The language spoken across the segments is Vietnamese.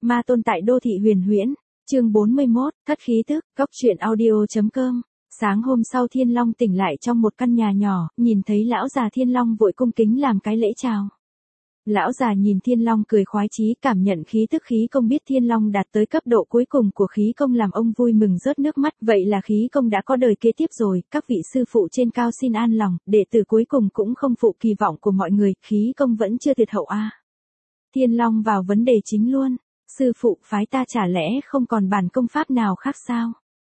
Ma tôn tại đô thị huyền huyễn. Chương 41, thất khí tức, góc truyện audio.com. Sáng hôm sau Thiên Long tỉnh lại trong một căn nhà nhỏ, nhìn thấy lão già Thiên Long vội cung kính làm cái lễ chào. Lão già nhìn Thiên Long cười khoái chí, cảm nhận khí tức khí công, biết Thiên Long đạt tới cấp độ cuối cùng của khí công làm ông vui mừng rớt nước mắt, vậy là khí công đã có đời kế tiếp rồi, các vị sư phụ trên cao xin an lòng, đệ tử cuối cùng cũng không phụ kỳ vọng của mọi người, khí công vẫn chưa tuyệt hậu a. Thiên Long vào vấn đề chính luôn, sư phụ phái ta chả lẽ không còn bản công pháp nào khác sao?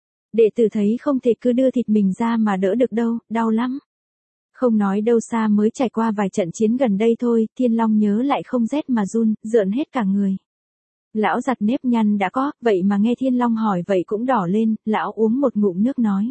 Đệ tử thấy không thể cứ đưa thịt mình ra mà đỡ được đâu, đau lắm. Không nói đâu xa mới trải qua vài trận chiến gần đây thôi, Thiên Long nhớ lại không rét mà run, rợn hết cả người. Lão giặt nếp nhăn đã có, vậy mà nghe Thiên Long hỏi vậy cũng đỏ lên, lão uống một ngụm nước nói.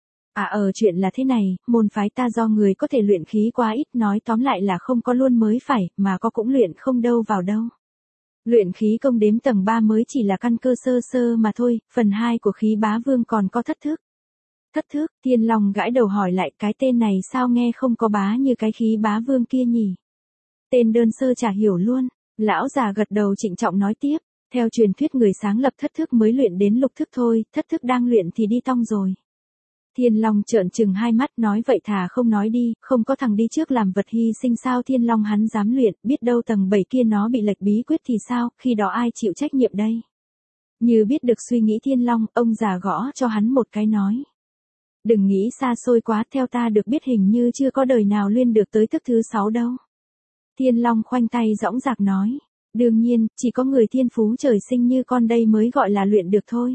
Chuyện là thế này, môn phái ta do người có thể luyện khí quá ít, nói tóm lại là không có luôn mới phải, mà có cũng luyện không đâu vào đâu. Luyện khí công đếm tầng 3 mới chỉ là căn cơ sơ sơ mà thôi, phần 2 của khí bá vương còn có thất thức. Thất thức, Thiên Long gãi đầu hỏi lại, cái tên này sao nghe không có bá như cái khí bá vương kia nhỉ? Tên đơn sơ chả hiểu luôn. Lão già gật đầu trịnh trọng nói tiếp, theo truyền thuyết người sáng lập thất thức mới luyện đến lục thức thôi, thất thức đang luyện thì đi tong rồi. Thiên Long trợn trừng hai mắt nói vậy thà không nói đi, không có thằng đi trước làm vật hy sinh sao? Thiên Long hắn dám luyện, biết đâu tầng 7 kia nó bị lệch bí quyết thì sao, khi đó ai chịu trách nhiệm đây? Như biết được suy nghĩ Thiên Long, ông già gõ cho hắn một cái nói. Đừng nghĩ xa xôi quá, theo ta được biết hình như chưa có đời nào luyện được tới thức thứ 6 đâu. Thiên Long khoanh tay dõng dạc nói, đương nhiên, chỉ có người thiên phú trời sinh như con đây mới gọi là luyện được thôi.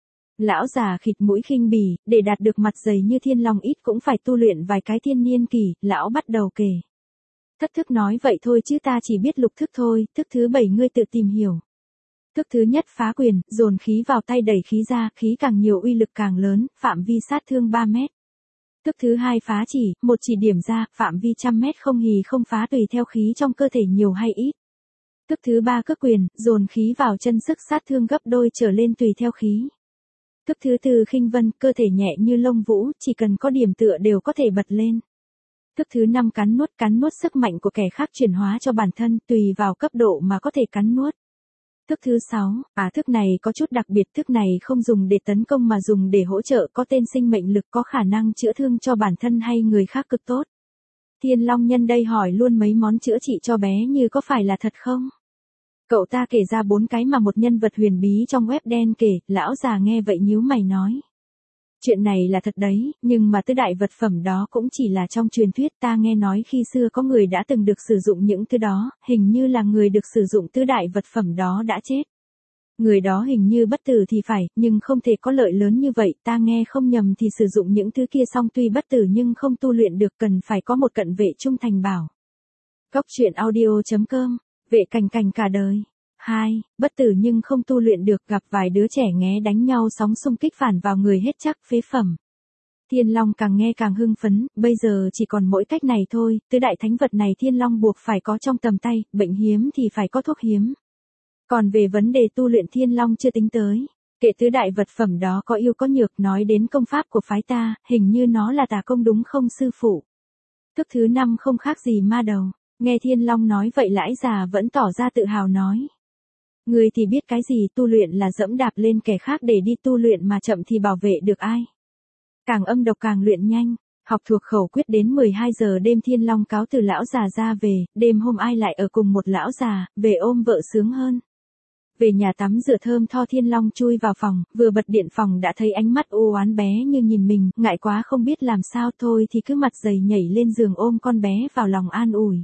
Lão già khịt mũi khinh bỉ, để đạt được mặt dày như Thiên Long ít cũng phải tu luyện vài cái thiên niên kỳ, lão bắt đầu kể. Thất thức nói vậy thôi chứ ta chỉ biết lục thức thôi, thức thứ 7 ngươi tự tìm hiểu. Thức thứ nhất phá quyền, dồn khí vào tay đẩy khí ra, khí càng nhiều uy lực càng lớn, phạm vi sát thương 3 mét. Thức thứ hai phá chỉ, một chỉ điểm ra, phạm vi 100 mét không hì không phá tùy theo khí trong cơ thể nhiều hay ít. Thức thứ ba cước quyền, dồn khí vào chân sức sát thương gấp đôi trở lên tùy theo khí. Thức thứ tư khinh vân, cơ thể nhẹ như lông vũ, chỉ cần có điểm tựa đều có thể bật lên. Thức thứ 5 cắn nuốt sức mạnh của kẻ khác chuyển hóa cho bản thân, tùy vào cấp độ mà có thể cắn nuốt. Thức thứ 6, thức này có chút đặc biệt, thức này không dùng để tấn công mà dùng để hỗ trợ, có tên sinh mệnh lực, có khả năng chữa thương cho bản thân hay người khác cực tốt. Thiên Long nhân đây hỏi luôn mấy món chữa trị cho bé như có phải là thật không? Cậu ta kể ra 4 cái mà một nhân vật huyền bí trong web đen kể, lão già nghe vậy nhíu mày nói. Chuyện này là thật đấy, nhưng mà tứ đại vật phẩm đó cũng chỉ là trong truyền thuyết, ta nghe nói khi xưa có người đã từng được sử dụng những thứ đó, hình như là người được sử dụng tứ đại vật phẩm đó đã chết. Người đó hình như bất tử thì phải, nhưng không thể có lợi lớn như vậy, ta nghe không nhầm thì sử dụng những thứ kia xong tuy bất tử nhưng không tu luyện được, cần phải có một cận vệ trung thành bảo. Góc truyện audio.com, vệ cành cành cả đời. 2. Bất tử nhưng không tu luyện được, gặp vài đứa trẻ nghé đánh nhau sóng xung kích phản vào người hết chắc phế phẩm. Thiên Long càng nghe càng hưng phấn, bây giờ chỉ còn mỗi cách này thôi, tứ đại thánh vật này Thiên Long buộc phải có trong tầm tay, bệnh hiếm thì phải có thuốc hiếm. Còn về vấn đề tu luyện Thiên Long chưa tính tới. Kệ tứ đại vật phẩm đó có ưu có nhược, nói đến công pháp của phái ta, hình như nó là tà công đúng không sư phụ? Thức thứ 5 không khác gì ma đầu. Nghe Thiên Long nói vậy lãi già vẫn tỏ ra tự hào nói. Người thì biết cái gì, tu luyện là dẫm đạp lên kẻ khác để đi tu luyện mà chậm thì bảo vệ được ai. Càng âm độc càng luyện nhanh, học thuộc khẩu quyết đến 12 giờ đêm Thiên Long cáo từ lão già ra về, đêm hôm ai lại ở cùng một lão già, về ôm vợ sướng hơn. Về nhà tắm rửa thơm tho Thiên Long chui vào phòng, vừa bật điện phòng đã thấy ánh mắt u oán bé như nhìn mình, ngại quá không biết làm sao thôi thì cứ mặt dày nhảy lên giường ôm con bé vào lòng an ủi.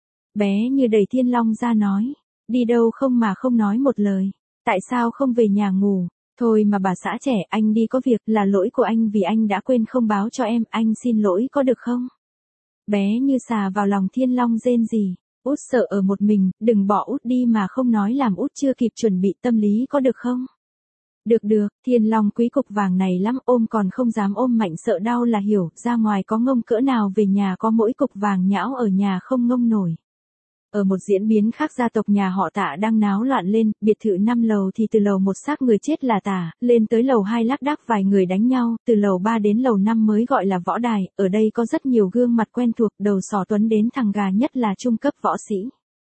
Bé như đẩy Thiên Long ra nói, đi đâu không mà không nói một lời, tại sao không về nhà ngủ, thôi mà bà xã trẻ, anh đi có việc, là lỗi của anh vì anh đã quên không báo cho em, anh xin lỗi có được không? Bé như xà vào lòng Thiên Long rên rỉ, út sợ ở một mình, đừng bỏ út đi mà không nói làm út chưa kịp chuẩn bị tâm lý có được không? Được, Thiên Long quý cục vàng này lắm, ôm còn không dám ôm mạnh sợ đau là hiểu, ra ngoài có ngông cỡ nào về nhà có mỗi cục vàng nhão ở nhà không ngông nổi. Ở một diễn biến khác gia tộc nhà họ Tạ đang náo loạn lên, biệt thự 5 lầu thì từ lầu 1 xác người chết là Tạ, lên tới lầu 2 lác đác vài người đánh nhau, từ lầu 3 đến lầu 5 mới gọi là võ đài, ở đây có rất nhiều gương mặt quen thuộc, đầu sỏ Tuấn đến thằng gà nhất là trung cấp võ sĩ.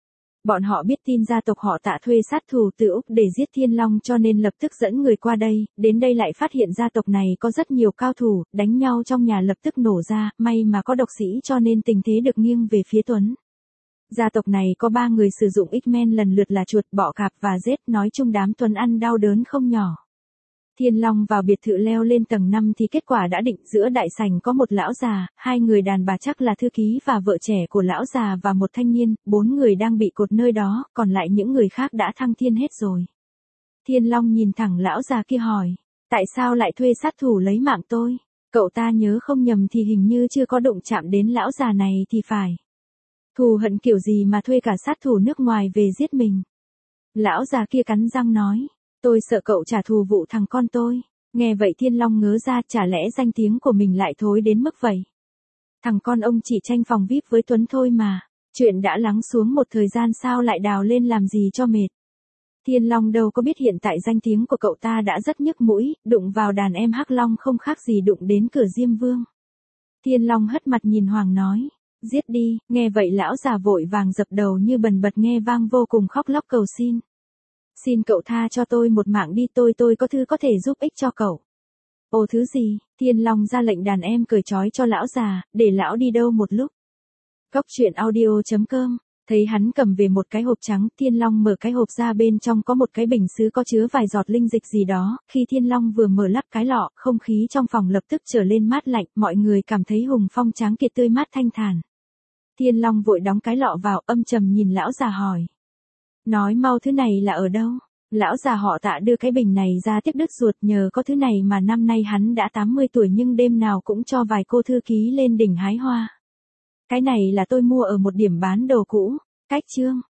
Bọn họ biết tin gia tộc họ Tạ thuê sát thủ từ Úc để giết Thiên Long cho nên lập tức dẫn người qua đây, đến đây lại phát hiện gia tộc này có rất nhiều cao thủ, đánh nhau trong nhà lập tức nổ ra, may mà có độc sĩ cho nên tình thế được nghiêng về phía Tuấn. Gia tộc này có 3 người sử dụng X-Men lần lượt là chuột, bọ cạp và rết, nói chung đám Tuấn ăn đau đớn không nhỏ. Thiên Long vào biệt thự leo lên tầng 5 thì kết quả đã định, giữa đại sảnh có một lão già, 2 người đàn bà chắc là thư ký và vợ trẻ của lão già và một thanh niên, 4 người đang bị cột nơi đó, còn lại những người khác đã thăng thiên hết rồi. Thiên Long nhìn thẳng lão già kia hỏi, tại sao lại thuê sát thủ lấy mạng tôi? Cậu ta nhớ không nhầm thì hình như chưa có đụng chạm đến lão già này thì phải. Thù hận kiểu gì mà thuê cả sát thủ nước ngoài về giết mình? Lão già kia cắn răng nói. Tôi sợ cậu trả thù vụ thằng con tôi. Nghe vậy Thiên Long ngớ ra, chả lẽ danh tiếng của mình lại thối đến mức vậy. Thằng con ông chỉ tranh phòng VIP với Tuấn thôi mà. Chuyện đã lắng xuống một thời gian sao lại đào lên làm gì cho mệt. Thiên Long đâu có biết hiện tại danh tiếng của cậu ta đã rất nhức mũi, đụng vào đàn em Hắc Long không khác gì đụng đến cửa Diêm Vương. Thiên Long hất mặt nhìn Hoàng nói. Giết đi, nghe vậy lão già vội vàng dập đầu như bần bật nghe vang vô cùng khóc lóc cầu xin. Xin cậu tha cho tôi một mạng đi, tôi có thứ có thể giúp ích cho cậu. Ồ thứ gì? Thiên Long ra lệnh đàn em cởi trói cho lão già, để lão đi đâu một lúc. Góc truyện audio.com. Thấy hắn cầm về một cái hộp trắng, Thiên Long mở cái hộp ra, bên trong có một cái bình sứ có chứa vài giọt linh dịch gì đó, khi Thiên Long vừa mở lắp cái lọ, không khí trong phòng lập tức trở lên mát lạnh, mọi người cảm thấy hùng phong tráng kiệt tươi mát thanh thản. Thiên Long vội đóng cái lọ vào, âm trầm nhìn lão già hỏi. Nói mau thứ này là ở đâu? Lão già họ Tạ đưa cái bình này ra tiếc đứt ruột, nhờ có thứ này mà năm nay hắn đã 80 tuổi nhưng đêm nào cũng cho vài cô thư ký lên đỉnh hái hoa. Cái này là tôi mua ở một điểm bán đồ cũ. Cách chương.